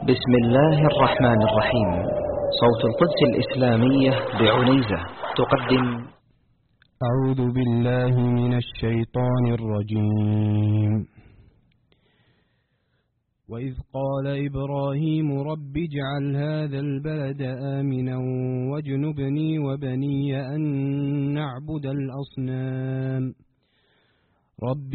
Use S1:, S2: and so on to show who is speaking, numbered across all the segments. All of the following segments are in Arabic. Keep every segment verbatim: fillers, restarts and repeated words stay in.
S1: بسم الله الرحمن الرحيم. صوت القدس الإسلامية بعنيزة تقدم.
S2: أعوذ بالله من الشيطان الرجيم. وإذ قال إبراهيم رب اجعل هذا البلد آمنا واجنبني وبني أن نعبد الأصنام رب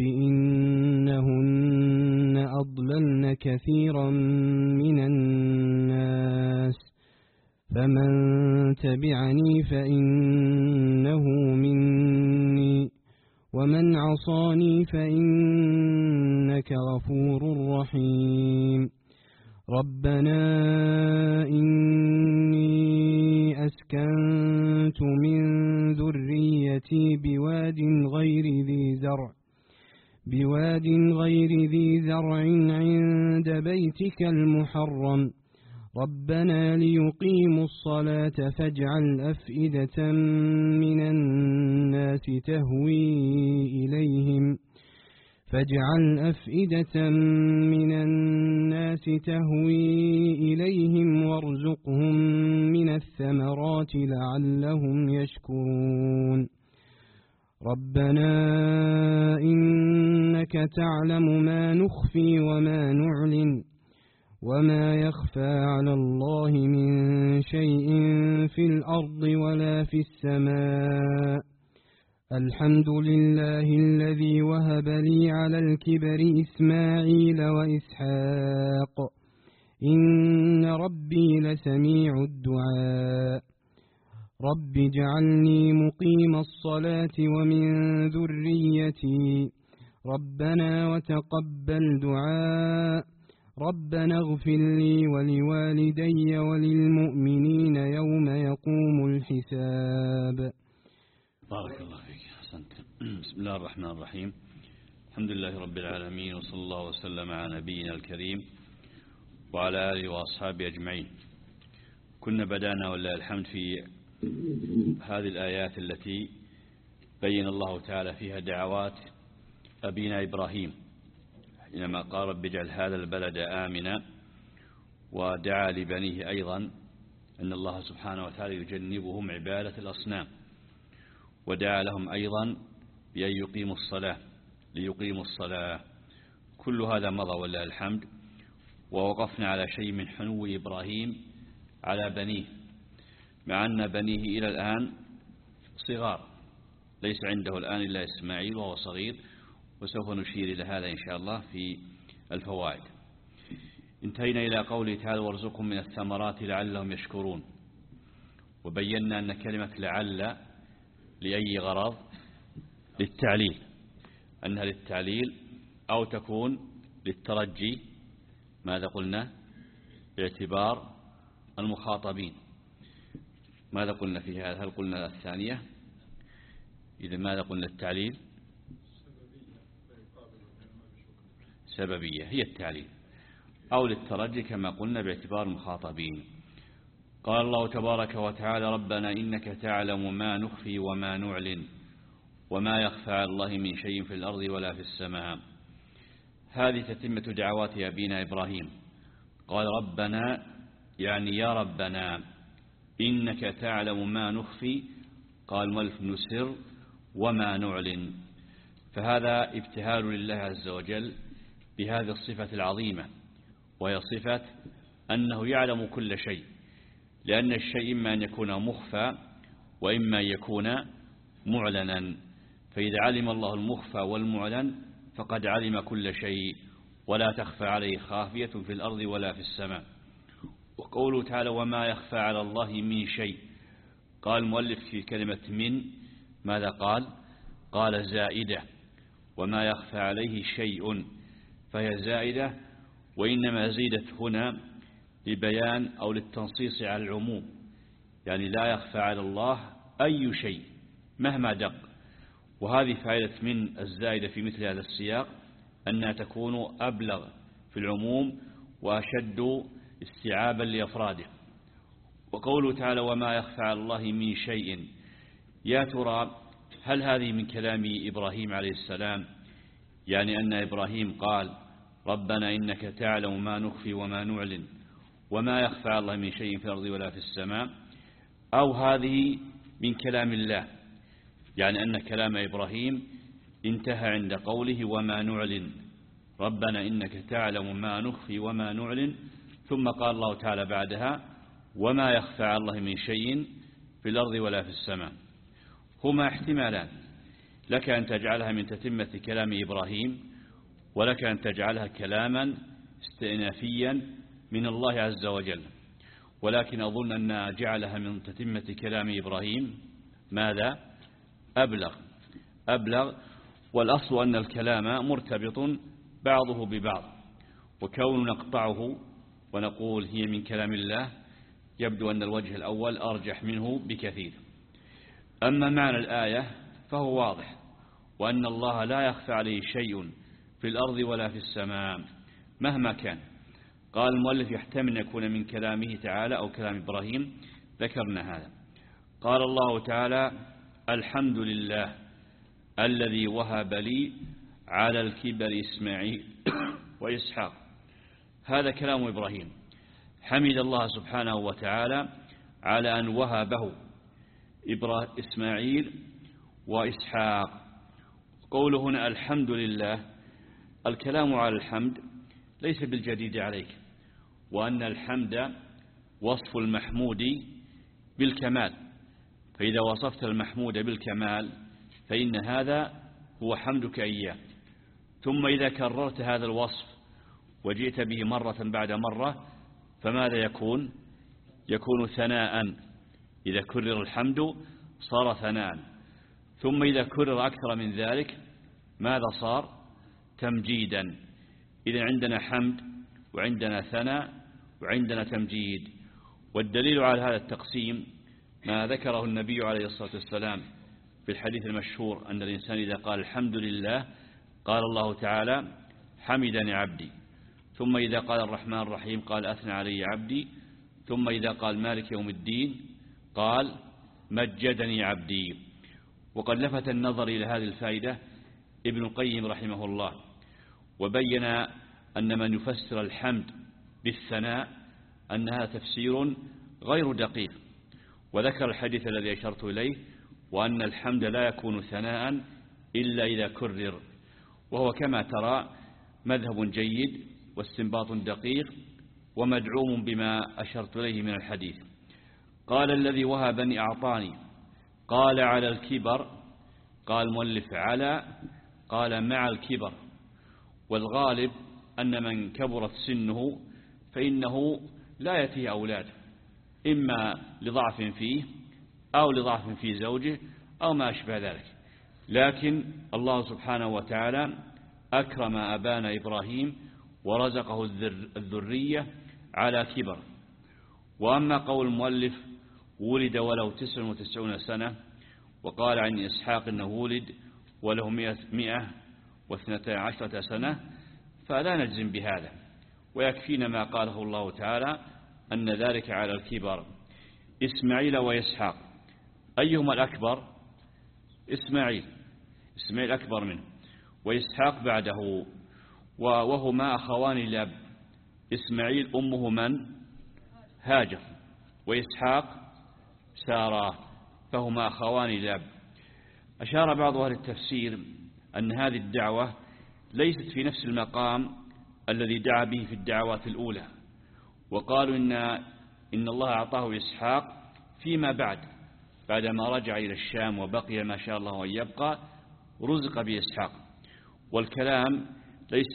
S2: إنهن أضللن كثيرا من الناس فمن تبعني فإنه مني ومن عصاني فإنك غفور رحيم. ربنا إني أسكنت من ذريتي بواد غير ذي زرع بواد غير ذي زرع عند بيتك المحرم ربنا ليقيموا الصلاة فاجعل أفئدة من الناس تهوي إليهم فاجعل أفئدة من الناس تهوي إليهم وارزقهم من الثمرات لعلهم يشكرون. ربنا إنك تعلم ما نخفي وما نعلن وما يخفى على الله من شيء في الأرض ولا في السماء. الحمد لله الذي وهب لي على الكبر إسماعيل وإسحاق إن ربي لسميع الدعاء. رب اجعلني مقيم الصلاة ومن ذريتي ربنا وتقبل دعاء. ربنا اغفر لي ولوالدي وللمؤمنين يوم يقوم الحساب.
S3: بارك الله فيك، أحسنت. بسم الله الرحمن الرحيم. الحمد لله رب العالمين، وصلى الله وسلم على نبينا الكريم وعلى آله وأصحابه أجمعين. كنا بدأنا ولله الحمد في هذه الآيات التي بين الله تعالى فيها دعوات أبينا إبراهيم حينما قال رب اجعل هذا البلد آمنا، ودعا لبنيه أيضا أن الله سبحانه وتعالى يجنبهم عبادة الأصنام، ودعا لهم أيضا بأن يقيموا الصلاة ليقيموا الصلاة. كل هذا مضى ولله الحمد، ووقفنا على شيء من حنو إبراهيم على بنيه، مع أن بنيه إلى الآن صغار، ليس عنده الآن إلا إسماعيل وهو صغير، وسوف نشير إلى هذا إن شاء الله في الفوائد. انتهينا إلى قوله تعالى وارزقهم من الثمرات لعلهم يشكرون، وبينا أن كلمة لعل لأي غرض؟ للتعليل، أنها للتعليل أو تكون للترجي. ماذا قلنا؟ باعتبار المخاطبين. ماذا قلنا في هذا؟ هل قلنا الثانية؟ إذا ماذا قلنا التعليل؟ سببية هي التعليل، أو للترجي كما قلنا باعتبار المخاطبين. قال الله تبارك وتعالى ربنا إنك تعلم ما نخفي وما نعلن وما يخفى على الله من شيء في الأرض ولا في السماء. هذه تتمة دعوات أبينا إبراهيم. قال ربنا يعني يا ربنا إنك تعلم ما نخفي، قال ملف نسر وما نعلن. فهذا ابتهال لله عز وجل بهذه الصفة العظيمة، وهي صفة أنه يعلم كل شيء، لأن الشيء إما أن يكون مخفى وإما أن يكون معلنا. فإذا علم الله المخفى والمعلن فقد علم كل شيء، ولا تخفى عليه خافية في الأرض ولا في السماء. وقوله تعالى وما يخفى على الله من شيء، قال المؤلف في كلمة من ماذا قال؟ قال زائدة، وما يخفى عليه شيء، فهي زائدة، وإنما زيدت هنا لبيان أو للتنصيص على العموم، يعني لا يخفى على الله أي شيء مهما دق. وهذه فائدة من الزائدة في مثل هذا السياق، أنها تكون أبلغ في العموم وأشد استيعابا لأفراده. وقوله تعالى وما يخفى على الله من شيء، يا ترى هل هذه من كلام إبراهيم عليه السلام؟ يعني أن إبراهيم قال ربنا إنك تعلم ما نخفي وما نعلن وما يخفى على الله من شيء في الأرض ولا في السماء، أو هذه من كلام الله، يعني أن كلام إبراهيم انتهى عند قوله وما نعلن ربنا إنك تعلم ما نخفي وما نعلن، ثم قال الله تعالى بعدها وما يخفى على الله من شيء في الأرض ولا في السماء. هما احتمالان، لك أن تجعلها من تتمة كلام إبراهيم، ولك أن تجعلها كلاما استئنافيا من الله عز وجل، ولكن أظن أن جعلها من تتمة كلام إبراهيم ماذا؟ أبلغ أبلغ والأصل أن الكلام مرتبط بعضه ببعض، وكون نقطعه ونقول هي من كلام الله يبدو أن الوجه الأول أرجح منه بكثير. أما معنى الآية فهو واضح، وأن الله لا يخفى عليه شيء في الأرض ولا في السماء مهما كان. قال المؤلف يحتمل أن يكون من كلامه تعالى أو كلام إبراهيم، ذكرنا هذا. قال الله تعالى الحمد لله الذي وهب لي على الكبر إسماعيل وإسحاق. هذا كلام إبراهيم، حمد الله سبحانه وتعالى على أن وهبه إسماعيل وإسحاق. قوله هنا الحمد لله، الكلام على الحمد ليس بالجديد عليك، وأن الحمد وصف المحمود بالكمال، فإذا وصفت المحمود بالكمال فإن هذا هو حمدك إياه. ثم إذا كررت هذا الوصف وجئت به مرة بعد مرة فماذا يكون؟ يكون ثناء. إذا كرر الحمد صار ثناء، ثم إذا كرر أكثر من ذلك ماذا صار؟ تمجيدا. إذا عندنا حمد وعندنا ثناء وعندنا تمجيد. والدليل على هذا التقسيم ما ذكره النبي عليه الصلاة والسلام في الحديث المشهور أن الإنسان إذا قال الحمد لله قال الله تعالى حمدني عبدي، ثم إذا قال الرحمن الرحيم قال أثنى علي عبدي، ثم إذا قال مالك يوم الدين قال مجدني عبدي. وقد لفت النظر إلى هذه الفائدة ابن القيم رحمه الله، وبين أن من يفسر الحمد بالثناء أنها تفسير غير دقيق، وذكر الحديث الذي أشرت إليه، وأن الحمد لا يكون ثناء إلا إذا كرر، وهو كما ترى مذهب جيد واستنباط دقيق ومدعوم بما أشرت إليه من الحديث. قال الذي وهبني أعطاني، قال على الكبر، قال مؤلف على، قال مع الكبر. والغالب أن من كبرت سنه فإنه لا يأتيه أولاد، إما لضعف فيه أو لضعف في زوجه أو ما أشبه ذلك، لكن الله سبحانه وتعالى أكرم أبانا إبراهيم ورزقه الذرية على كبر. وأما قول المؤلف ولد وله تسع وتسعون سنة، وقال عن إسحاق أنه ولد وله مئة واثنتا عشرة سنة، فلا نجزم بهذا، ويكفينا ما قاله الله تعالى أن ذلك على الكبر. إسماعيل وإسحاق أيهما الأكبر؟ إسماعيل، إسماعيل أكبر منه، وإسحاق بعده، وهما أخوان لأب. إسماعيل أمه من؟ هاجر، وإسحاق سارة، فهما أخوان لأب. أشار بعض أهل التفسير أن هذه الدعوة ليست في نفس المقام الذي دعا به في الدعوات الأولى، وقالوا إن, إن الله أعطاه إسحاق فيما بعد، بعدما رجع إلى الشام وبقي ما شاء الله أن يبقى رزق بإسحاق. والكلام ليس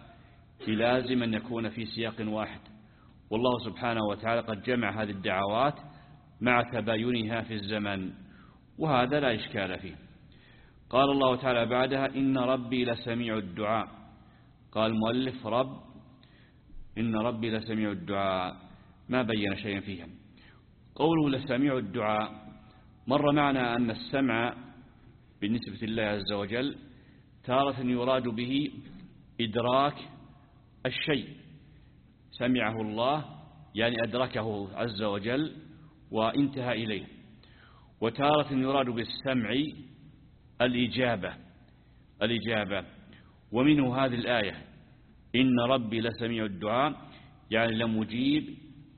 S3: بلازم أن يكون في سياق واحد، والله سبحانه وتعالى قد جمع هذه الدعوات مع تباينها في الزمن، وهذا لا إشكال فيه. قال الله تعالى بعدها إن ربي لسميع الدعاء. قال المؤلف رب، إن ربي لسميع الدعاء، ما بين شيئا فيها. قوله لسميع الدعاء مر معنا أن السمع بالنسبة لله عز وجل تارة يراد به إدراك الشيء، سمعه الله يعني أدركه عز وجل وانتهى إليه، وتارة يراد بالسمع الإجابة الإجابة ومنه هذه الآية إن ربي لسميع الدعاء، يعني لمجيب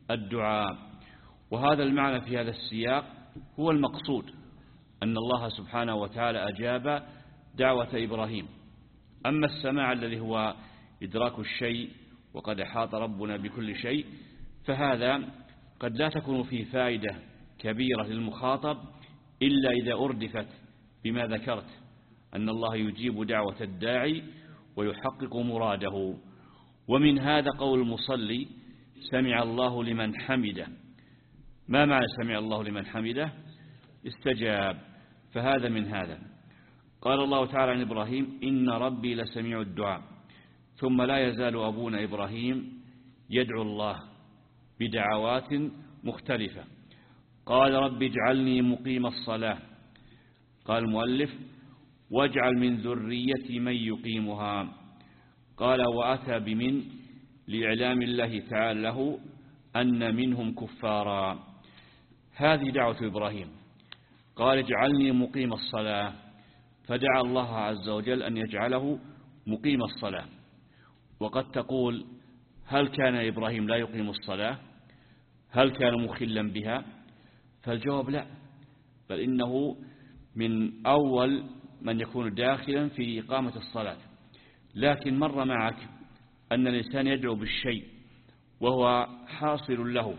S3: الدعاء. وهذا المعنى في هذا السياق هو المقصود، أن الله سبحانه وتعالى أجاب دعوة إبراهيم. أما السماع الذي هو إدراك الشيء وقد أحاط ربنا بكل شيء، فهذا قد لا تكون فيه فائدة كبيرة للمخاطب إلا إذا أردفت بما ذكرت، أن الله يجيب دعوة الداعي ويحقق مراده. ومن هذا قول المصلي سمع الله لمن حمده. ما معنى سمع الله لمن حمده؟ استجاب، فهذا من هذا. قال الله تعالى عن إبراهيم إن ربي لسميع الدعاء. ثم لا يزال أبونا إبراهيم يدعو الله بدعوات مختلفة. قال رب اجعلني مقيم الصلاة. قال المؤلف واجعل من ذريتي من يقيمها. قال وأتى بمن لإعلام الله تعالى له أن منهم كفارا. هذه دعوة إبراهيم، قال اجعلني مقيم الصلاة، فدعا الله عز وجل أن يجعله مقيم الصلاة. وقد تقول هل كان إبراهيم لا يقيم الصلاة؟ هل كان مخلا بها؟ فالجواب لا، بل إنه من أول من يكون داخلا في إقامة الصلاة. لكن مر معك أن الإنسان يدعو بالشيء وهو حاصل له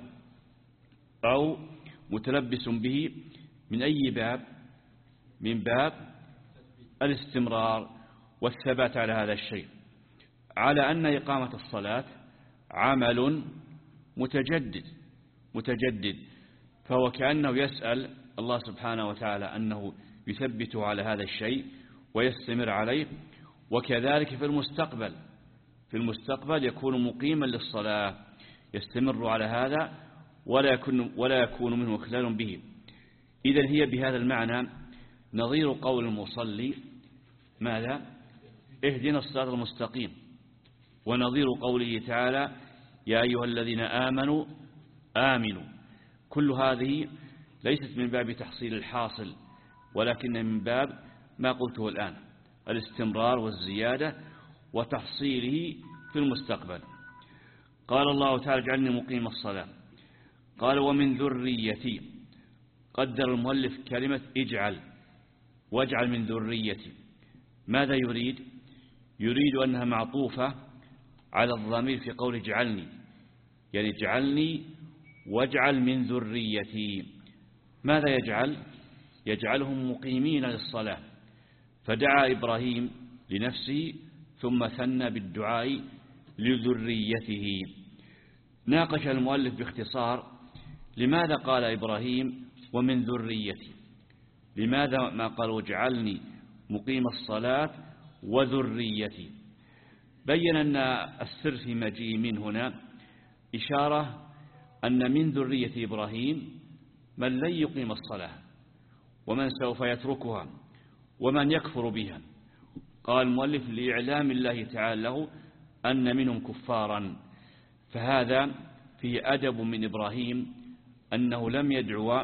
S3: أو متلبس به من أي باب؟ من باب الاستمرار والثبات على هذا الشيء، على أن إقامة الصلاة عمل متجدد متجدد فهو كأنه يسأل الله سبحانه وتعالى أنه يثبته على هذا الشيء ويستمر عليه. وكذلك في المستقبل في المستقبل يكون مقيما للصلاة، يستمر على هذا ولا يكون, ولا يكون منه خلال به. إذن هي بهذا المعنى نظير قول المصلي ماذا؟ اهدنا الصراط المستقيم، ونظير قوله تعالى يا أيها الذين آمنوا آمنوا. كل هذه ليست من باب تحصيل الحاصل، ولكن من باب ما قلته الآن، الاستمرار والزيادة وتحصيله في المستقبل. قال الله تعالى اجعلني مقيم الصلاة. قال ومن ذريتي. قدر المؤلف كلمة اجعل، واجعل من ذريتي. ماذا يريد؟ يريد أنها معطوفة على الضمير في قول اجعلني، يعني اجعلني واجعل من ذريتي. ماذا يجعل؟ يجعلهم مقيمين للصلاة. فدعا إبراهيم لنفسه ثم ثنى بالدعاء لذريته. ناقش المؤلف باختصار لماذا قال إبراهيم ومن ذريتي، لماذا ما قال واجعلني مقيم الصلاة وذريتي. بين أن السر في مجيء من هنا إشارة أن من ذرية إبراهيم من لن يقيم الصلاة ومن سوف يتركها ومن يكفر بها. قال المؤلف لإعلام الله تعالى له أن منهم كفارا. فهذا فيه أدب من إبراهيم أنه لم يدعو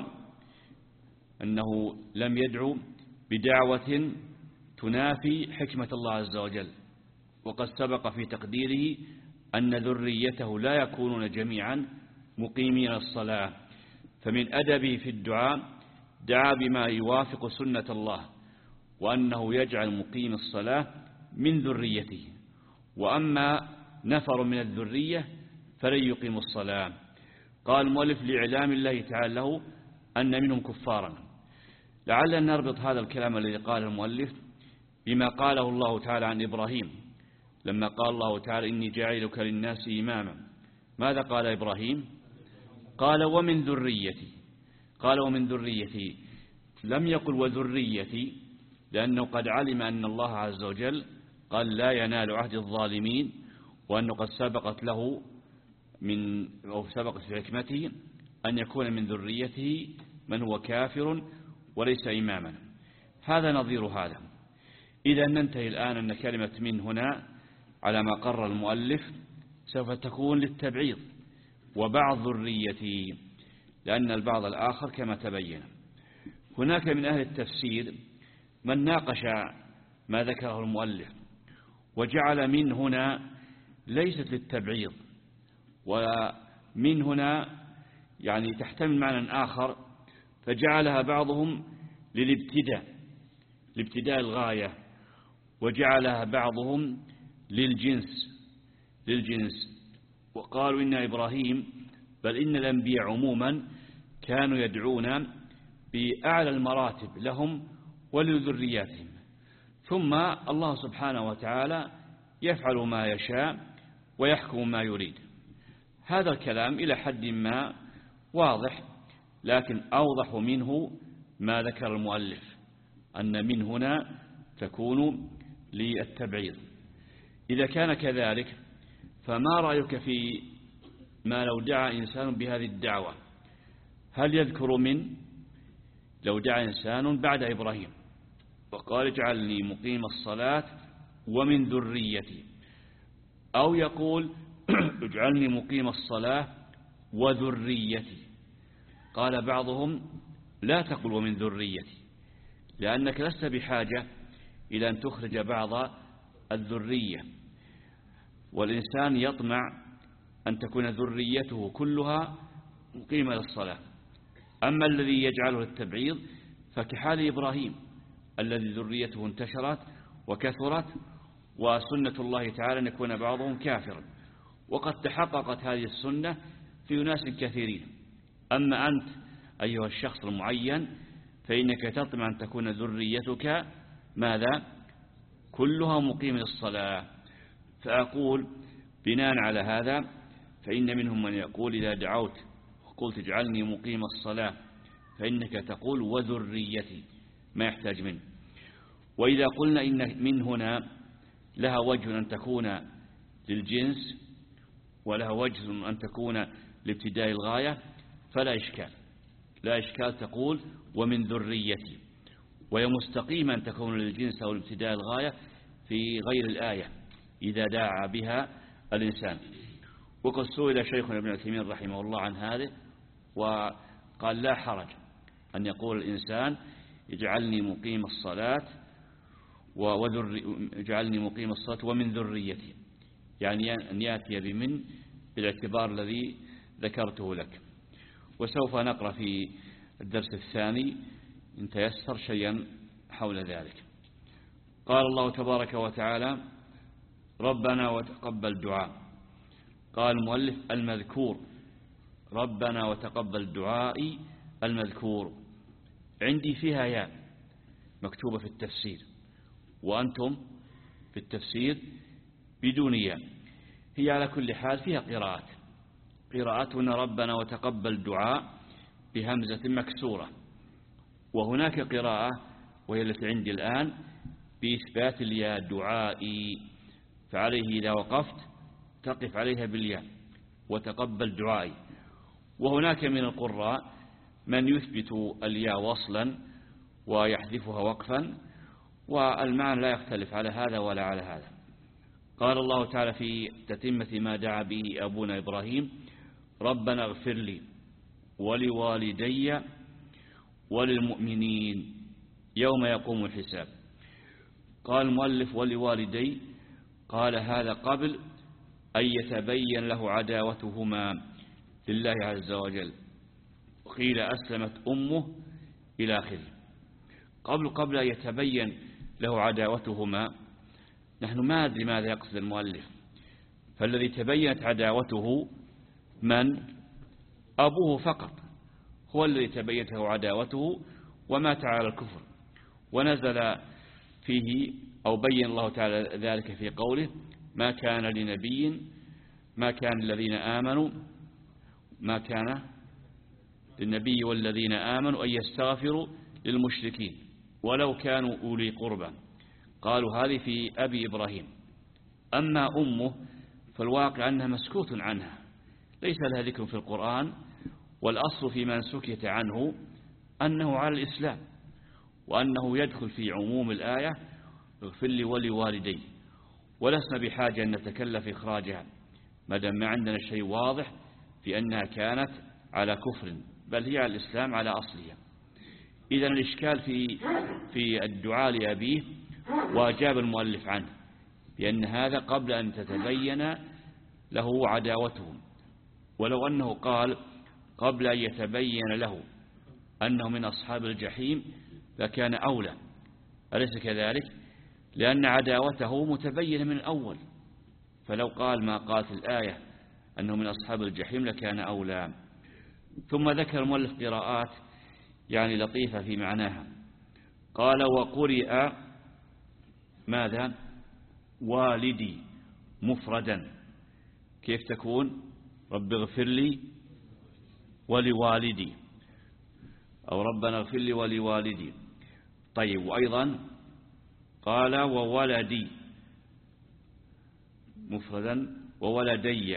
S3: أنه لم يدعو بدعوة تنافي حكمة الله عز وجل، وقد سبق في تقديره أن ذريته لا يكونون جميعا مقيمين الصلاة. فمن أدبه في الدعاء دعا بما يوافق سنة الله، وأنه يجعل مقيم الصلاة من ذريته. وأما نفر من الذرية فلن يقيموا الصلاة. قال المؤلف لإعلام الله تعالى له أن منهم كفارا. لعلنا نربط هذا الكلام الذي قال المؤلف بما قاله الله تعالى عن إبراهيم لما قال الله تعالى إني جاعلك للناس إماما. ماذا قال إبراهيم؟ قال ومن ذريتي. قال ومن ذريتي، لم يقل وذريتي، لأنه قد علم أن الله عز وجل قال لا ينال عهد الظالمين، وأنه قد سبقت له من أو سبقت في حكمته أن يكون من ذريته من هو كافر وليس إماما. هذا نظير هذا. إذا ننتهي الآن أن كلمة من هنا على ما قرر المؤلف سوف تكون للتبعيض وبعض ذريتي، لأن البعض الآخر كما تبين. هناك من أهل التفسير من ناقش ما ذكره المؤلف وجعل من هنا ليست للتبعيض، من هنا يعني تحتمل معنى آخر، فجعلها بعضهم للابتداء، لابتداء الغاية، وجعلها بعضهم للجنس للجنس وقالوا إن إبراهيم بل إن الأنبياء عموما كانوا يدعون بأعلى المراتب لهم ولذرياتهم، ثم الله سبحانه وتعالى يفعل ما يشاء ويحكم ما يريد. هذا الكلام إلى حد ما واضح، لكن أوضح منه ما ذكر المؤلف أن من هنا تكون للتبعيض. إذا كان كذلك فما رأيك في ما لو دعا إنسان بهذه الدعوة؟ هل يذكر من لو دعا إنسان بعد إبراهيم وقال اجعلني مقيم الصلاة ومن ذريتي، أو يقول اجعلني مقيم الصلاة وذريتي؟ قال بعضهم لا تقل ومن ذريتي، لأنك لست بحاجة إلى أن تخرج بعض الذرية، والإنسان يطمع أن تكون ذريته كلها مقيمة للصلاة. أما الذي يجعله التبعيض فكحال إبراهيم الذي ذريته انتشرت وكثرت، وسنة الله تعالى أن يكون بعضهم كافرا، وقد تحققت هذه السنة في ناس كثيرين. أما أنت أيها الشخص المعين فإنك تطمع أن تكون ذريتك ماذا؟ كلها مقيم للصلاة. فأقول بناء على هذا فإن منهم من يقول إذا دعوت وقلت اجعلني مقيم الصلاة فإنك تقول وذريتي، ما يحتاج منه. وإذا قلنا إن من هنا لها وجه أن تكون للجنس ولها وجه أن تكون لابتداء الغاية فلا إشكال، لا إشكال تقول ومن ذريتي، وهي مستقيما أن تكون للجنس أو لابتداء الغاية في غير الآية إذا دعا بها الإنسان. وقد سئل شيخنا ابن عثيمين رحمه الله عن هذا وقال لا حرج أن يقول الإنسان اجعلني مقيم الصلاة اجعلني مقيم الصلاة ومن ذريتي، يعني أن يأتي بمن بالاعتبار الذي ذكرته لك. وسوف نقرأ في الدرس الثاني إن تيسر شيئا حول ذلك. قال الله تبارك وتعالى ربنا وتقبل دعاء. قال المؤلف المذكور ربنا وتقبل دعائي المذكور، عندي فيها ياء مكتوبة في التفسير، وأنتم في التفسير بدون ياء. هي على كل حال فيها قراءات، قراءتنا ربنا وتقبل دعاء بهمزة مكسورة، وهناك قراءة وهي التي عندي الآن بإثبات الياء دعائي، فعليه إذا وقفت تقف عليها بالياء وتقبل دعائي. وهناك من القراء من يثبت الياء وصلا ويحذفها وقفا، والمعنى لا يختلف على هذا ولا على هذا. قال الله تعالى في تتمة ما دعا به أبونا إبراهيم ربنا اغفر لي ولوالدي وللمؤمنين يوم يقوم الحساب. قال المؤلف ولوالدي، قال هذا قبل أن يتبين له عداوتهما لله عز وجل، وقيل أسلمت أمه إلى آخره. قبل قبل أن يتبين له عداوتهما، نحن ما ندري ماذا يقصد المؤلف، فالذي تبينت عداوته من؟ أبوه فقط هو الذي تبينت له عداوته ومات على الكفر، ونزل فيه أو بين الله تعالى ذلك في قوله ما كان لنبي ما كان الذين آمنوا ما كان للنبي والذين آمنوا أن يستغفروا للمشركين ولو كانوا أولي قربى. قالوا هذه في أبي إبراهيم. أما أمه فالواقع أنها مسكوت عنها، ليس لها ذكر في القرآن، والأصل في من سكت عنه أنه على الإسلام، وأنه يدخل في عموم الآية اغفر لي ولوالدي، ولسنا بحاجة أن نتكلف إخراجها ما دام ما عندنا شيء واضح في أنها كانت على كفر، بل هي على الإسلام على أصلها. إذن الإشكال في في الدعاء لأبيه، وأجاب المؤلف عنه بأن هذا قبل أن تتبين له عداوتهم، ولو أنه قال قبل أن يتبين له أنه من أصحاب الجحيم لكان أولى، أليس كذلك؟ لأن عداوته متبينة من الأول، فلو قال ما قالت الآية أنه من أصحاب الجحيم لكان أولى. ثم ذكر المؤلف قراءات يعني لطيفة في معناها. قال وقرئ ماذا؟ والدي مفردا، كيف تكون؟ رب اغفر لي ولوالدي، أو ربنا اغفر لي ولوالدي. طيب، وأيضا قال وولدي مفردا وولدي،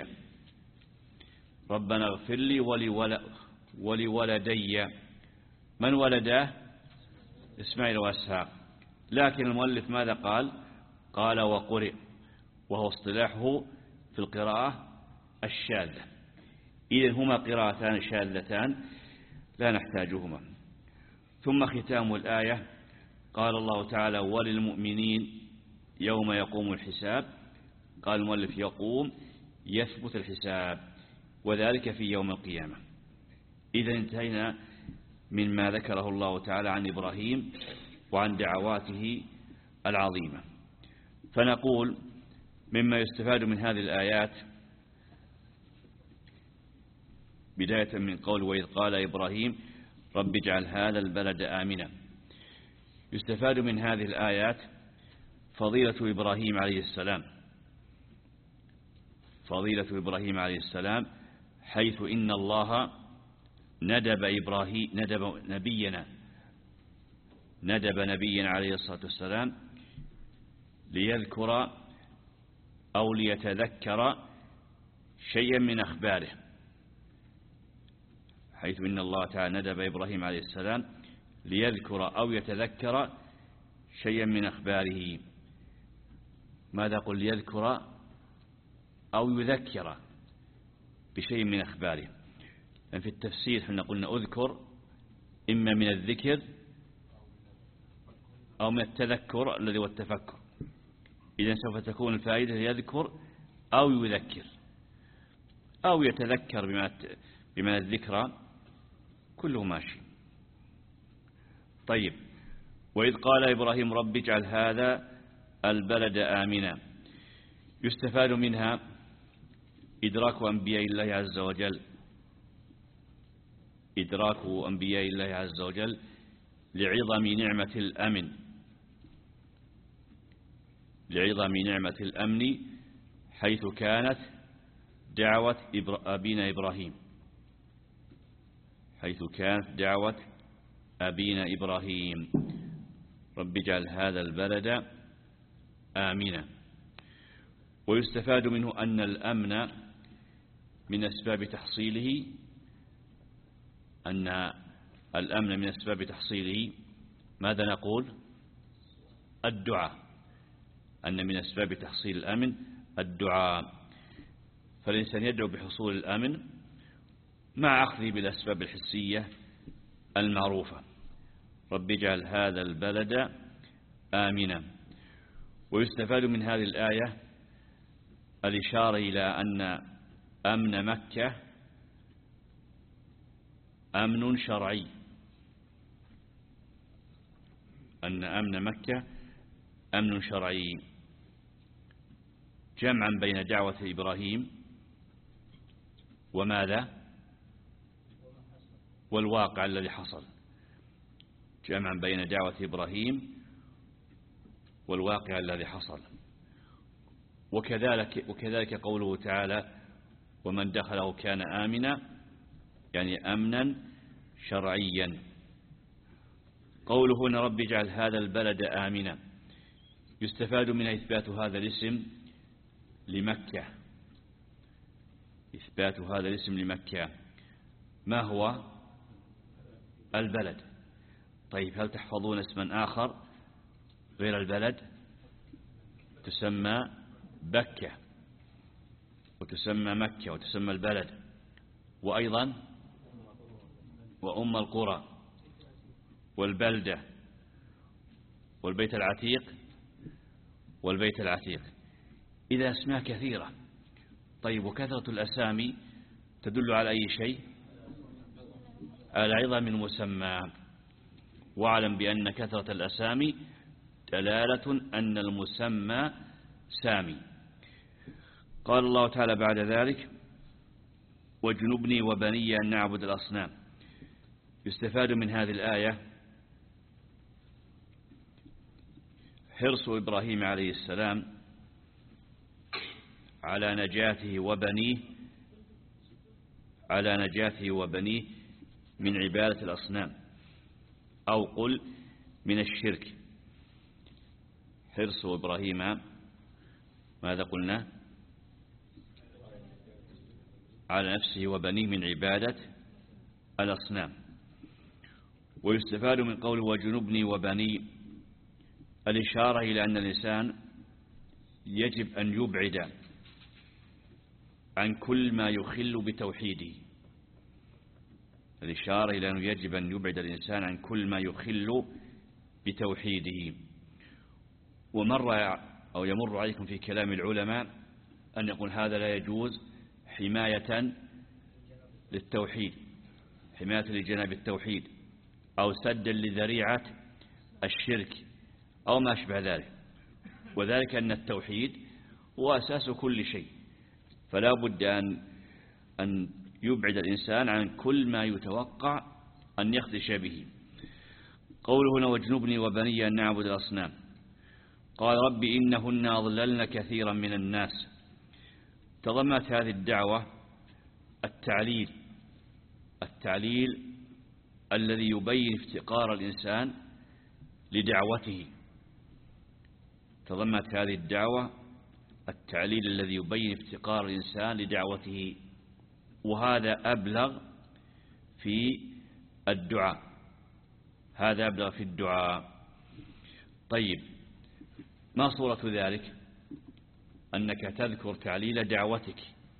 S3: ربنا اغفر لي ولولدي. من ولده؟ إسماعيل وإسحاق. لكن المؤلف ماذا قال؟ قال وقرئ، وهو اصطلاحه في القراءة الشاذة. إذن هما قراءتان شاذتان لا نحتاجهما. ثم ختام الآية قال الله تعالى وللمؤمنين يوم يقوم الحساب. قال المؤلف يقوم يثبت الحساب، وذلك في يوم القيامة. إذا انتهينا مما ذكره الله تعالى عن إبراهيم وعن دعواته العظيمة. فنقول مما يستفاد من هذه الآيات بداية من قول وإذ قال إبراهيم رب اجعل هذا البلد آمنا. يستفاد من هذه الآيات فضيلة إبراهيم عليه السلام، فضيلة إبراهيم عليه السلام، حيث إن الله ندب إبراهيم ندب نبينا ندب نبينا عليه الصلاة والسلام ليذكر أو ليتذكر شيئا من أخباره، حيث إن الله تعالى ندب إبراهيم عليه السلام ليذكر أو يتذكر شيئا من أخباره. ماذا قل؟ ليذكر أو يذكر بشيء من أخباره. في التفسير احنا قلنا أذكر إما من الذكر أو من التذكر الذي هو التفكر. إذن سوف تكون الفائدة يذكر أو يذكر أو يتذكر بما بما الذكرى، كله ماشي. طيب، وإذ قال إبراهيم رب اجعل هذا البلد آمنا. يستفاد منها إدراك أنبياء الله عز وجل إدراك أنبياء الله عز وجل لعظم نعمة الأمن لعظم نعمة الأمن حيث كانت دعوة أبينا إبراهيم حيث كانت دعوة أبينا إبراهيم رب اجعل هذا البلد آمنا. ويستفاد منه أن الأمن من أسباب تحصيله أن الأمن من أسباب تحصيله ماذا نقول؟ الدعاء. أن من أسباب تحصيل الأمن الدعاء. فالإنسان يدعو بحصول الأمن مع أخذه بالأسباب الحسية المعروفة. رب اجعل هذا البلد آمنا. ويستفاد من هذه الآية الإشارة إلى أن أمن مكة أمن شرعي أن أمن مكة أمن شرعي، جمعا بين دعوة إبراهيم وماذا؟ والواقع الذي حصل، جمعا بين دعوة إبراهيم والواقع الذي حصل. وكذلك, وكذلك قوله تعالى ومن دخله كان آمنا، يعني أمنا شرعيا. قوله هنا رب اجعل هذا البلد آمنا، يستفاد من إثبات هذا الاسم لمكة إثبات هذا الاسم لمكة. ما هو؟ البلد. طيب، هل تحفظون اسما آخر غير البلد؟ تسمى بكة وتسمى مكة وتسمى البلد، وأيضا وأم القرى والبلدة والبيت العتيق والبيت العتيق. إذا أسماء كثيرة. طيب، وكثرة الأسامي تدل على أي شيء؟ على عظم المسمى. واعلم بأن كثرة الأسامي دلالة أن المسمى سامي. قال الله تعالى بعد ذلك واجنبني وبني أن نعبد الأصنام. يستفاد من هذه الآية حرص إبراهيم عليه السلام على نجاته وبنيه على نجاته وبنيه من عبادة الأصنام، أو قل من الشرك. حرص إبراهيم ماذا قلنا؟ على نفسه وبنيه من عبادة الأصنام. ويستفاد من قوله وجنبني وبني الإشارة إلى أن الإنسان يجب أن يبعد عن كل ما يخل بتوحيده. الإشارة إلى أنه يجب أن يبعد الإنسان عن كل ما يخل بتوحيده. ومر أو يمر عليكم في كلام العلماء أن يقول هذا لا يجوز حماية للتوحيد، حماية لجناب التوحيد، أو سدا لذريعة الشرك أو ما أشبه ذلك. وذلك أن التوحيد هو أساس كل شيء، فلا بد أن أن يبعد الإنسان عن كل ما يتوقع أن يخدش به. قوله هنا واجنبني وبني أن نعبد الأصنام. قال رب إنهن أضللن كثيرا من الناس. تضمنت هذه الدعوة التعليل التعليل الذي يبين افتقار الإنسان لدعوته. تضمنت هذه الدعوة التعليل الذي يبين افتقار الإنسان لدعوته، وهذا أبلغ في الدعاء هذا أبلغ في الدعاء. طيب، ما صورة ذلك؟ أنك تذكر تعليل دعوتك،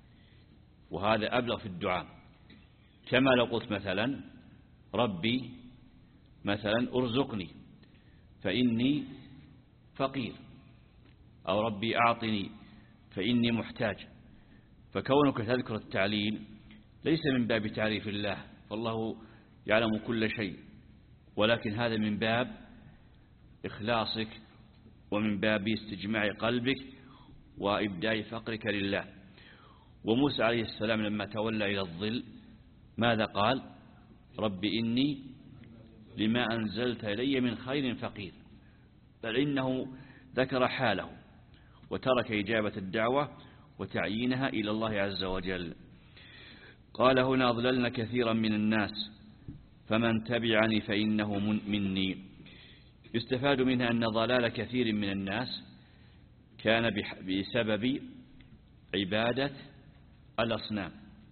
S3: وهذا أبلغ في الدعاء. كما لو قلت مثلا ربي مثلا ارزقني فإني فقير، أو ربي أعطني فإني محتاج. فكونك تذكر التعليل ليس من باب تعريف الله، فالله يعلم كل شيء، ولكن هذا من باب إخلاصك ومن باب استجماع قلبك وإبداء فقرك لله. وموسى عليه السلام لما تولى إلى الظل ماذا قال؟ رب إني لما أنزلت إلي من خير فقير. بل إنه ذكر حاله وترك إجابة الدعوة وتعيينها إلى الله عز وجل. قال هنا أضللن كثيرا من الناس فمن تبعني فإنه مني. يستفاد منها أن ضلال كثير من الناس كان بسبب عبادة الأصنام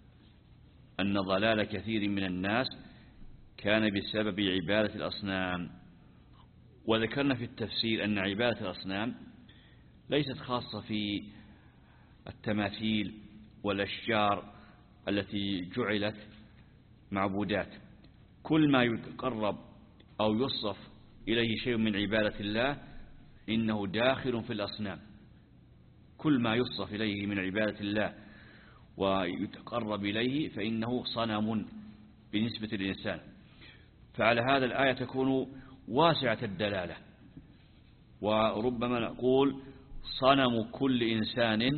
S3: أن ضلال كثير من الناس كان بسبب عبادة الأصنام. وذكرنا في التفسير أن عبادة الأصنام ليست خاصة في التماثيل والأشجار التي جعلت معبودات. كل ما يتقرب أو يصف إليه شيء من عبادة الله إنه داخل في الأصنام. كل ما يصف إليه من عبادة الله ويتقرب إليه فإنه صنم بالنسبة للإنسان. فعلى هذا الآية تكون واسعة الدلالة، وربما نقول صنم كل إنسان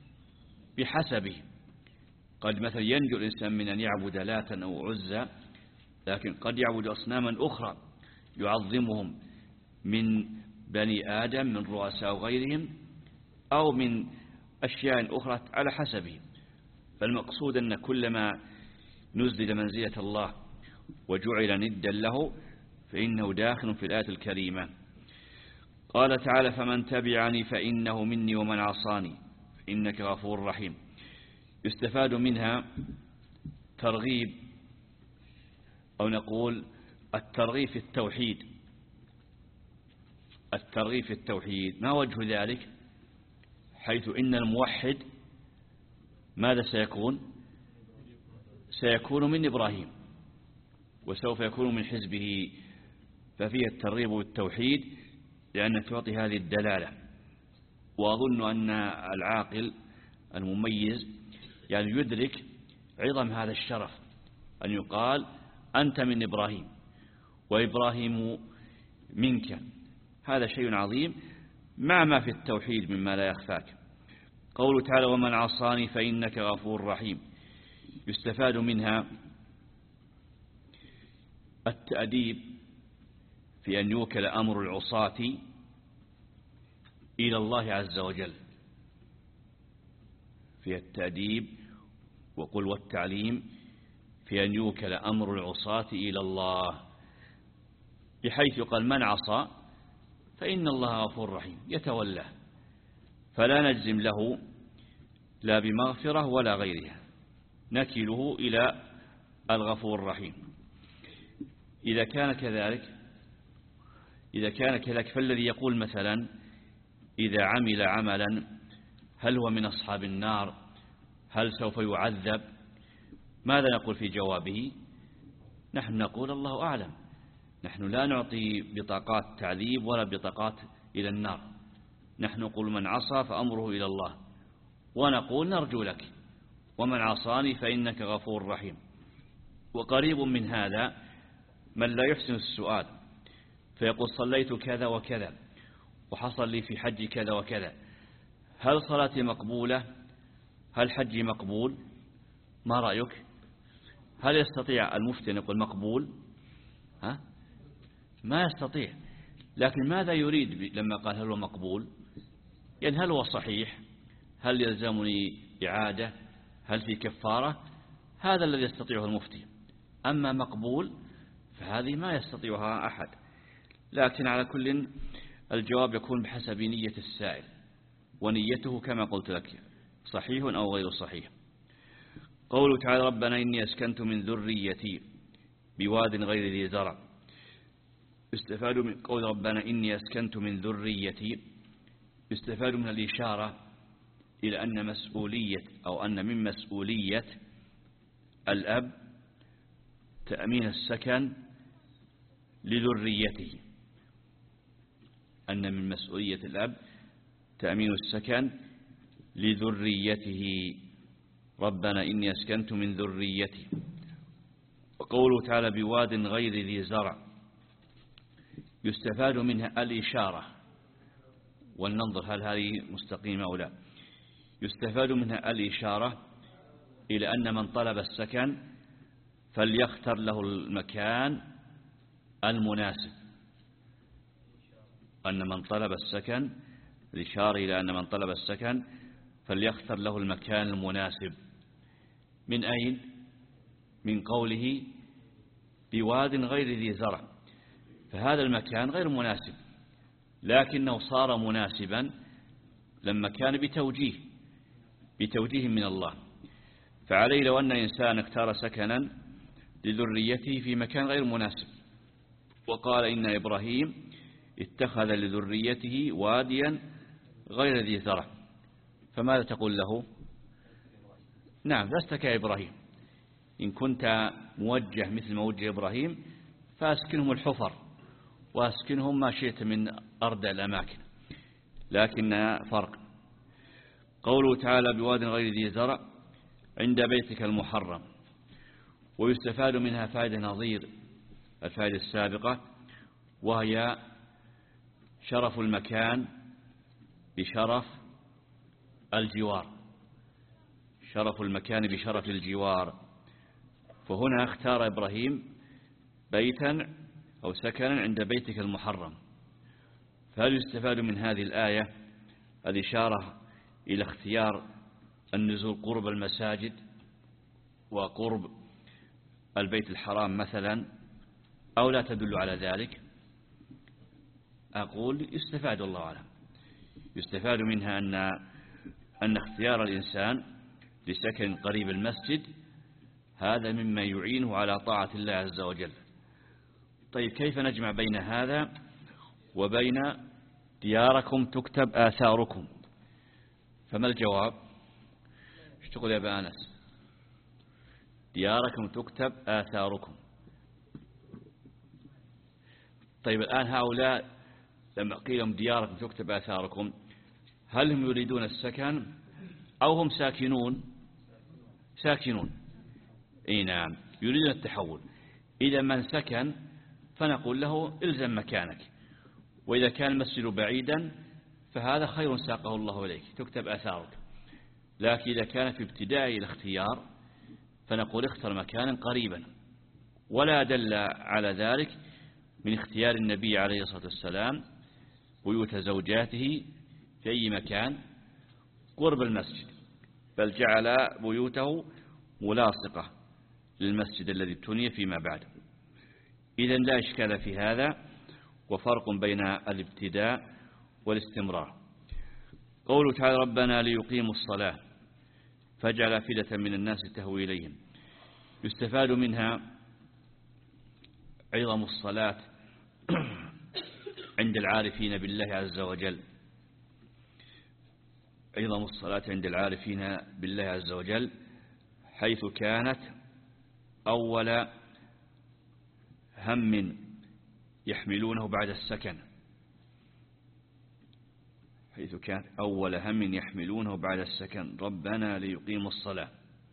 S3: بحسبه. قد مثلا ينجو الإنسان من أن يعبد لاتا أو عزى، لكن قد يعبد أصناما أخرى يعظمهم من بني آدم من رؤساء وغيرهم، أو من أشياء أخرى على حسبه. فالمقصود أن كلما نزل منزلة الله وجعل ندا له فإنه داخل في الآية الكريمة. قال تعالى فمن تبعني فإنه مني ومن عصاني فإنك غفور رحيم. يستفاد منها ترغيب أو نقول الترغيب في التوحيد. الترغيب في التوحيد ما وجه ذلك؟ حيث إن الموحد ماذا سيكون؟ سيكون من إبراهيم وسوف يكون من حزبه. ففيه الترغيب بالتوحيد لأن تعطي هذه الدلالة. وأظن أن العاقل المميز يعني يدرك عظم هذا الشرف أن يقال أنت من إبراهيم وإبراهيم منك، هذا شيء عظيم مع ما في التوحيد مما لا يخفاك. قوله تعالى ومن عصاني فإنك غفور رحيم، يستفاد منها التأديب في أن يوكل أمر العصاة إلى الله عز وجل، في التأديب وقل والتعليم في أن يوكل أمر العصاة إلى الله، بحيث قال من عصى فإن الله غفور رحيم يتولاه، فلا نجزم له لا بمغفرة ولا غيرها، نكله إلى الغفور الرحيم. إذا كان كذلك إذا كان كذلك فالذي يقول مثلا إذا عمل عملا هل هو من أصحاب النار، هل سوف يعذب، ماذا نقول في جوابه؟ نحن نقول الله أعلم، نحن لا نعطي بطاقات تعذيب ولا بطاقات إلى النار، نحن نقول من عصى فأمره إلى الله، ونقول نرجو لك ومن عصاني فإنك غفور رحيم. وقريب من هذا من لا يحسن السؤال فيقول صليت كذا وكذا وحصل لي في حج كذا وكذا، هل صلاتي مقبولة؟ هل حجي مقبول؟ ما رأيك؟ هل يستطيع المفتي أن يقول مقبول؟ ها؟ ما يستطيع. لكن ماذا يريد لما قال هل هو مقبول؟ يعني هل هو صحيح؟ هل يلزمني إعادة؟ هل في كفارة؟ هذا الذي يستطيعه المفتي. أما مقبول فهذه ما يستطيعها أحد. لكن على كل الجواب يكون بحسب نية السائل، ونيته كما قلت لك صحيح أو غير صحيح. قوله تعالى ربنا إني أسكنت من ذريتي بواد غير ذي زرع، استفاد من قول ربنا إني أسكنت من ذريتي، استفاد من الإشارة إلى أن مسؤولية أو أن من مسؤولية الأب تأمين السكن لذريته، أن من مسؤولية الأب تأمين السكن لذريته، ربنا إني أسكنت من ذريتي. وقوله تعالى بواد غير ذي زرع، يستفاد منها الإشارة، ولننظر هل هذه مستقيمة أو لا. يستفاد منها الإشارة إلى أن من طلب السكن فليختر له المكان المناسب، أن من طلب السكن، الإشارة إلى أن من طلب السكن فليختر له المكان المناسب. من أين؟ من قوله بواد غير ذي زرع، فهذا المكان غير مناسب لكنه صار مناسبا لما كان بتوجيه بتوجيه من الله. فعليه لو أن إنسان اختار سكنا لذريته في مكان غير مناسب وقال إن إبراهيم اتخذ لذريته واديا غير ذي زرع، فماذا تقول له؟ نعم لست كإبراهيم، إن كنت موجه مثل ما وجه إبراهيم فأسكنهم الحفر وأسكنهم ما شئت من أرض الأماكن، لكن فرق. قوله تعالى بواد غير ذي زرع عند بيتك المحرم، ويستفاد منها فائدة نظير الفائدة السابقة، وهي شرف المكان بشرف الجوار، شرف المكان بشرف الجوار. فهنا اختار إبراهيم بيتا أو سكنا عند بيتك المحرم. فهل يستفاد من هذه الآية الإشارة إلى اختيار النزول قرب المساجد وقرب البيت الحرام مثلا، أو لا تدل على ذلك؟ أقول يستفاد الله أعلم. يستفاد منها أن أن اختيار الإنسان لسكن قريب المسجد هذا مما يعينه على طاعة الله عز وجل. طيب كيف نجمع بين هذا وبين دياركم تكتب آثاركم؟ فما الجواب؟ ايش تقول يا أبا أنس؟ دياركم تكتب آثاركم. طيب الآن هؤلاء لما قيل لهم دياركم تكتب آثاركم، هل هم يريدون السكن أو هم ساكنون؟ ساكنون. أي نعم، يريدون التحول. إذا من سكن فنقول له إلزم مكانك، وإذا كان المسجد بعيدا فهذا خير ساقه الله إليك تكتب آثارك. لكن إذا كان في ابتداء الاختيار فنقول اختر مكانا قريبا، ولا دل على ذلك من اختيار النبي عليه الصلاة والسلام بيوت زوجاته في أي مكان قرب المسجد، بل جعل بيوته ملاصقة للمسجد الذي ابتني فيما بعد. إذن لا إشكال في هذا، وفرق بين الابتداء والاستمرار. قوله تعالى ربنا ليقيموا الصلاة فاجعل أفئدة من الناس تهوي إليهم، يستفاد منها عظم الصلاة عند العارفين بالله عز وجل، عظم الصلاة عند العارفين بالله عز وجل، حيث كانت أول هم يحملونه بعد السكن، حيث كانت أول هم يحملونه بعد السكن ربنا ليقيموا الصلاة.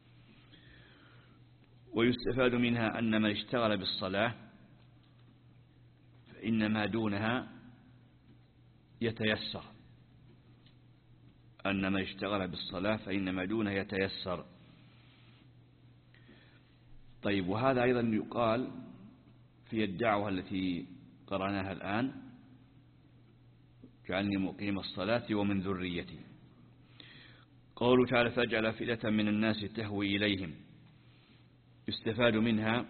S3: ويستفاد منها أن من اشتغل بالصلاة فإن ما دونها يتيسر، أن من اشتغل بالصلاة فإن ما دونها يتيسر. طيب، وهذا أيضا يقال في الدعوة التي قرأناها الآن جعلني مقيم الصلاة ومن ذريتي. قوله تعالى فاجعل أفئدة من الناس تهوي إليهم، يستفاد منها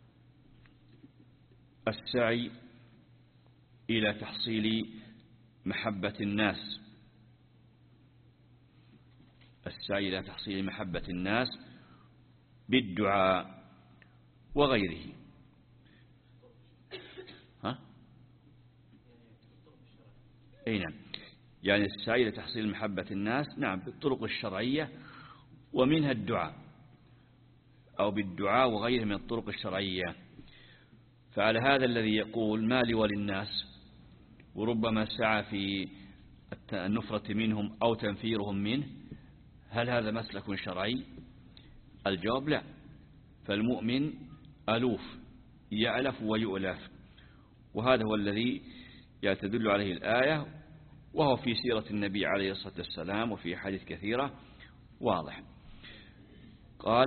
S3: السعي إلى تحصيل محبة الناس، السعي إلى تحصيل محبة الناس بالدعاء وغيره. ها؟ أي نعم، يعني السعي إلى تحصيل محبة الناس نعم بالطرق الشرعية، ومنها الدعاء أو بالدعاء وغيره من الطرق الشرعية. فعلى هذا الذي يقول ما لي وللناس، وربما سعى في النفرة منهم أو تنفيرهم منه، هل هذا مسلك شرعي؟ الجواب لا. فالمؤمن ألوف يألف ويؤلف، وهذا هو الذي تدل عليه الآية، وهو في سيرة النبي عليه الصلاة والسلام وفي حديث كثيرة واضح. قال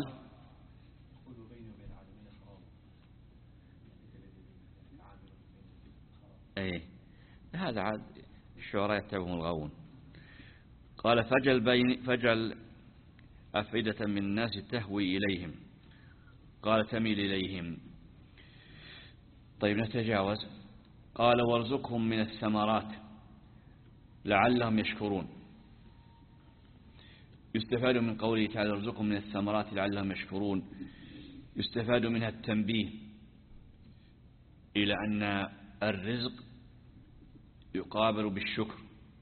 S3: ايه هذا عاد الشعراء يتبعهم الغاوون. قال فجل, بين فجل أفئدة من الناس تهوي إليهم، قال تميل إليهم. طيب نتجاوز. قال وارزقهم من الثمرات لعلهم يشكرون، يستفاد من قوله تعالى ارزقهم من الثمرات لعلهم يشكرون، يستفاد منها التنبيه إلى أن الرزق يقابل بالشكر،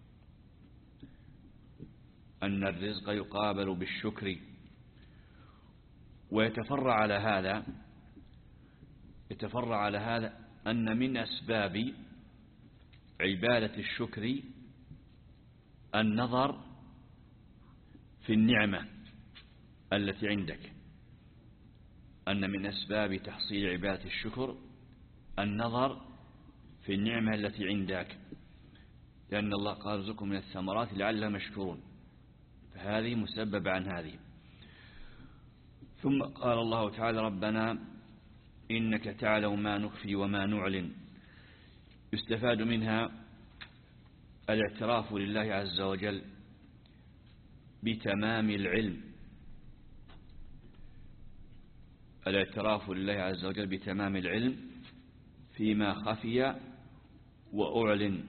S3: أن الرزق يقابل بالشكر. ويتفرع على هذا يتفرع على هذا أن من أسباب عبادة الشكر النظر في النعمة التي عندك، أن من أسباب تحصيل عبادة الشكر النظر في النعمة التي عندك، لأن الله قال ارزقهم من الثمرات لعلهم يشكرون، فهذه مسببة عن هذه. ثم قال الله تعالى ربنا إنك تعلم ما نخفي وما نعلن، يستفاد منها الاعتراف لله عز وجل بتمام العلم، الاعتراف لله عز وجل بتمام العلم فيما خفي وأعلن،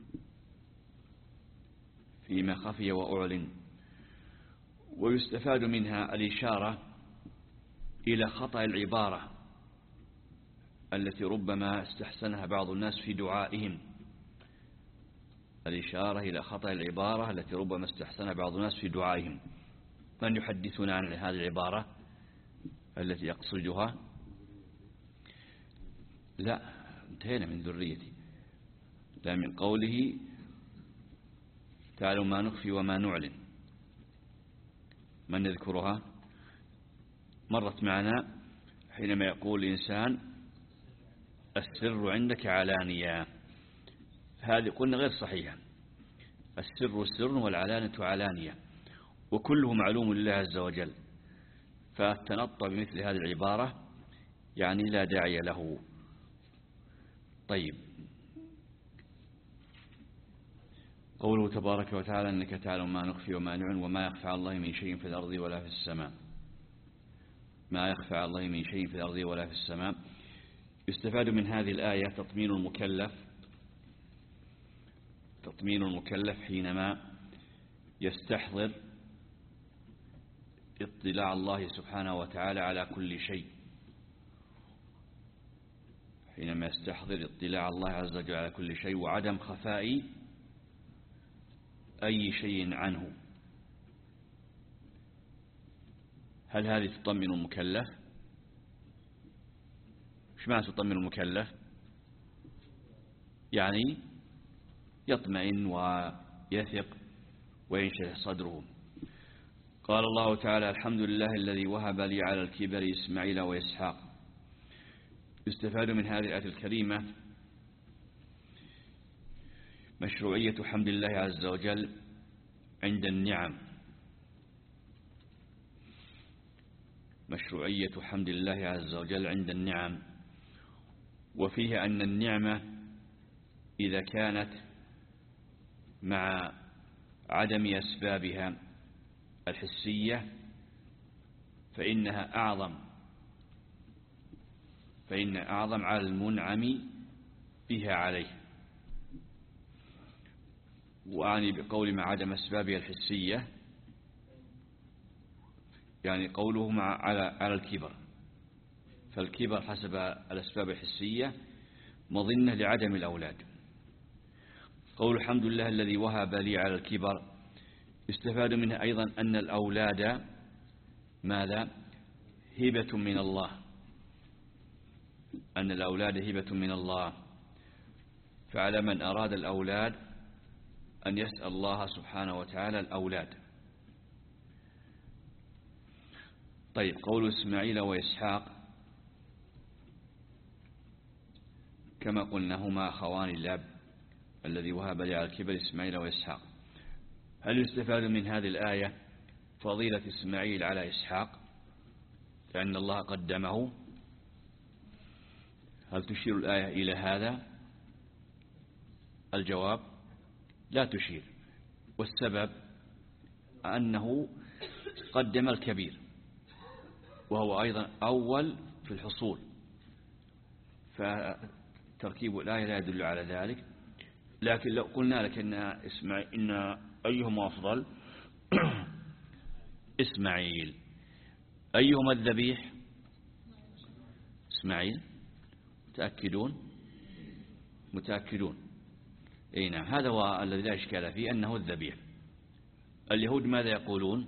S3: فيما خفي وأعلن. ويستفاد منها الإشارة إلى خطأ العبارة التي ربما استحسنها بعض الناس في دعائهم، الإشارة إلى خطأ العبارة التي ربما استحسنها بعض الناس في دعائهم. من يحدثنا عن هذه العبارة التي يقصدها؟ لا، انتهينا من ذريتي. لا، من قوله تعالوا ما نخفي وما نعلن، من يذكرها؟ مرت معنا حينما يقول الإنسان السر عندك علانية، هذه قلنا غير صحيحة. السر سر والعلانية علانية، وكله معلوم لله عز وجل، فالتنطع بمثل هذه العبارة يعني لا داعي له. طيب، قوله تبارك وتعالى إنك تعلم ما نخفي وما نعلن وما يخفى على الله من شيء في الأرض ولا في السماء. ما يخفى على الله من شيء في الأرض ولا في السماء. يستفاد من هذه الآية تطمين المكلف تطمين المكلف حينما يستحضر اطلاع الله سبحانه وتعالى على كل شيء، حينما يستحضر اطلاع الله عز وجل على كل شيء وعدم خفاء أي شيء عنه. هل هذه تطمن المكلف؟ ايش معنى تطمن المكلف؟ يعني يطمئن ويثق وينشرح صدره. قال الله تعالى الحمد لله الذي وهب لي على الكبر إسماعيل وإسحاق. يستفاد من هذه الآية الكريمة مشروعية حمد الله عز وجل عند النعم مشروعية حمد الله عز وجل عند النعم وفيه أن النعمة إذا كانت مع عدم أسبابها الحسية فإنها أعظم فإن أعظم على المنعم بها عليه. وأعني بقول مع عدم أسبابها الحسية يعني قوله مع على على الكبر، فالكبر حسب الأسباب الحسية مظنة لعدم الأولاد. قول الحمد لله الذي وهب لي على الكبر يستفاد منها أيضا أن الأولاد ماذا؟ هبة من الله، أن الأولاد هبة من الله، فعلى من أراد الأولاد أن يسأل الله سبحانه وتعالى الأولاد. طيب، قول إسماعيل وإسحاق كما قلنا هما أخوان الأب الذي وهب لي على الكبر إسماعيل وإسحاق. هل يستفاد من هذه الآية فضيلة إسماعيل على إسحاق لأن الله قدمه؟ هل تشير الآية إلى هذا؟ الجواب لا تشير، والسبب أنه قدم الكبير وهو أيضا أول في الحصول، فتركيب الآية لا يدل على ذلك. لكن لو قلنا لك إن إسماعيل إن أيهما أفضل إسماعيل، أيهما الذبيح؟ إسماعيل. متأكدون؟ متأكدون. أي نعم، هذا هو الذي لا إشكال فيه أنه الذبيح. اليهود ماذا يقولون؟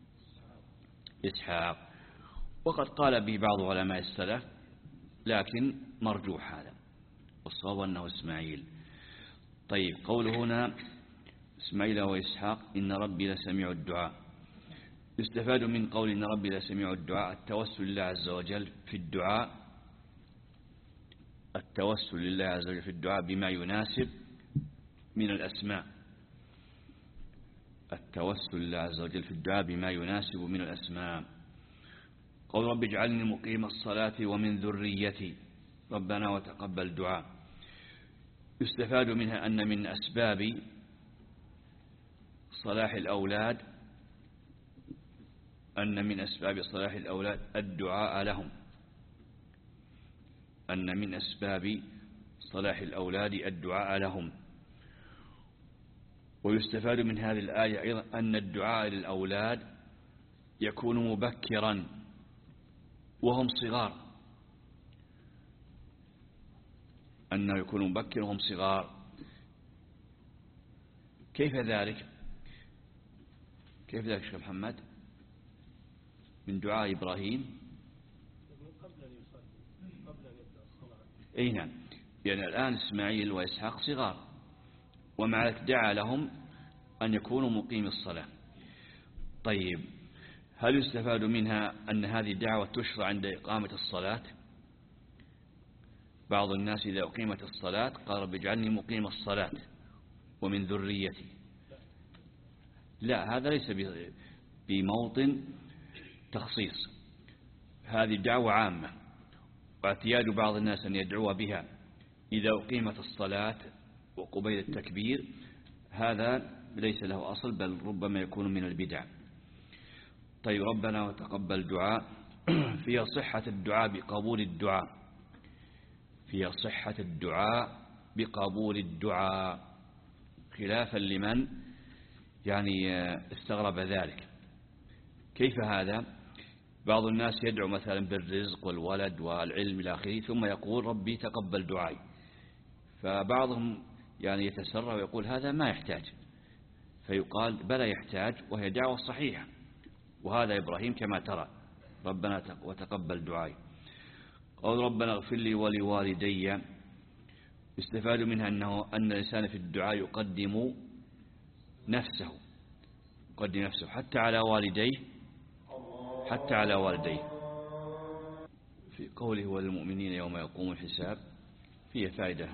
S3: إسحاق، وقد قال به بعض علماء السلف لكن مرجوح هذا، والصواب أنه إسماعيل. طيب، قوله هنا إسماعيل وإسحاق إن ربي لسميع الدعاء. يستفاد من قول إن ربي لسميع الدعاء التوسل لله عز وجل في الدعاء التوسل لله عز وجل في الدعاء بما يناسب من الأسماء التوسل لله عز وجل في الدعاء بما يناسب من الأسماء. قول رب اجعلني مقيم الصلاة ومن ذريتي ربنا وتقبل دعاء. يستفاد منها أن من أسباب صلاح الأولاد أن من أسباب صلاح الأولاد الدعاء لهم أن من أسباب صلاح الأولاد الدعاء لهم. ويستفاد من هذه الآية أيضا أن الدعاء للأولاد يكون مبكرا وهم صغار، أنه يكون مبكرا وهم صغار. كيف ذلك؟ كيف ذلك شيخ محمد؟ من دعاء إبراهيم
S4: قبل أن يصلي قبل أن يبدأ الصلاة.
S3: أي نعم، يعني الآن إسماعيل وإسحاق صغار ومع ذلك دعا لهم أن يكونوا مقيم الصلاة. طيب، هل يستفاد منها أن هذه الدعوة تشرع عند إقامة الصلاة؟ بعض الناس إذا أقيمت الصلاة قال رب اجعلني مقيم الصلاة ومن ذريتي. لا، هذا ليس بموطن تخصيص، هذه دعوة عامة، واعتياد بعض الناس أن يدعو بها إذا أقيمت الصلاة وقبيل التكبير، هذا ليس له أصل، بل ربما يكون من البدع. طيب، ربنا وتقبل دعاء فيها صحة الدعاء بقبول الدعاء، فيها صحة الدعاء بقبول الدعاء، خلافا لمن يعني استغرب ذلك. كيف هذا؟ بعض الناس يدعو مثلا بالرزق والولد والعلم إلى آخره، ثم يقول ربي تقبل دعائي، فبعضهم يعني يتسرع ويقول هذا ما يحتاج، فيقال بلى يحتاج، وهي دعوة صحيحة، وهذا إبراهيم كما ترى ربنا وتقبل دعائي. قول ربنا اغفر لي ولوالدي، يستفاد منها أنه أن الإنسان في الدعاء يقدم نفسه، يقدم نفسه حتى على والديه، حتى على والديه. في قوله وللمؤمنين يوم يقوم الحساب فيه فائدة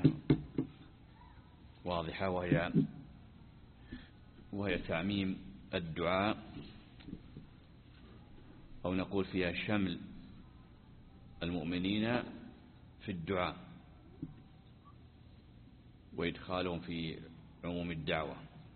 S3: واضحة، وهي وهي تعميم الدعاء، أو نقول فيها شمل المؤمنين في الدعاء وإدخالهم في عموم الدعوة.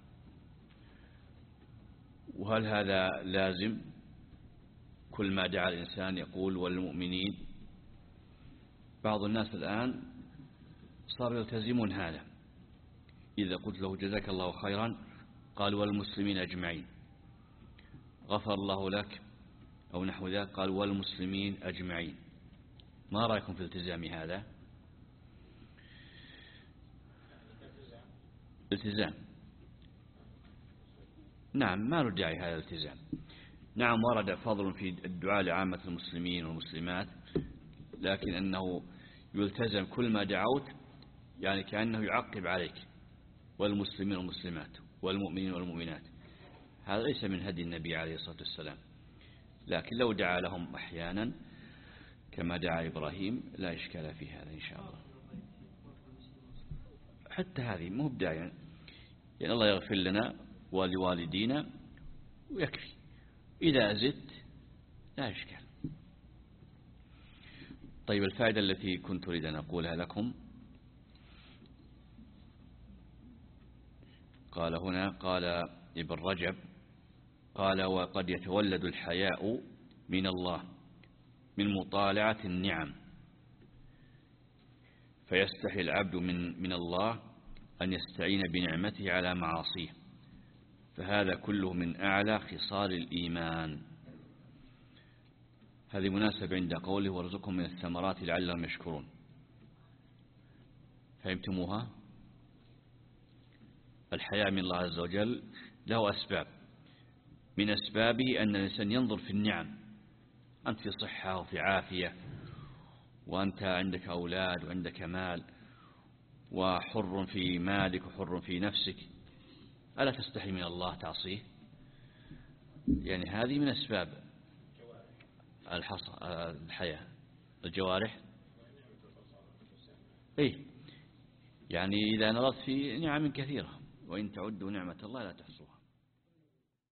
S3: وهل هذا لازم؟ كل ما دعا الإنسان يقول والمؤمنين؟ بعض الناس الآن صار يلتزمون هذا، إذا قلت له جزاك الله خيرا قال والمسلمين أجمعين، غفر الله لك أو نحو ذلك قال والمسلمين أجمعين. ما رأيكم في التزام هذا؟ التزام، نعم، ما ندعي هذا الالتزام. نعم، ورد فضل في الدعاء لعامة المسلمين والمسلمات، لكن أنه يلتزم كل ما دعوت، يعني كأنه يعقب عليك والمسلمين والمسلمات والمؤمنين والمؤمنات، هذا ليس من هدي النبي عليه الصلاة والسلام. لكن لو دعا لهم أحيانا كما دعا إبراهيم لا إشكال في هذا إن شاء الله. حتى هذه مو بداية، يعني الله يغفر لنا ولوالدينا ويكفي، إذا زدت لا إشكال. طيب، الفائدة التي كنت أريد أن أقولها لكم، قال هنا، قال ابن رجب قال وقد يتولد الحياء من الله من مطالعة النعم، فيستحي العبد من من الله أن يستعين بنعمته على معاصيه، فهذا كله من أعلى خصال الإيمان. هذه مناسبة عند قوله وارزقهم من الثمرات لعلهم يشكرون. فهمتموها؟ الحياء من الله عز وجل له أسباب، من أسبابه أن الإنسان ينظر في النعم، أنت في صحة وفي عافية، وأنت عندك أولاد وعندك مال، وحر في مالك وحر في نفسك، ألا تستحي من الله تعصيه؟ يعني هذه من أسباب الحياة. الجوارح إيه، يعني إذا نظرت في نعم كثيرة، وإن تعدوا نعمة الله لا تحصوها.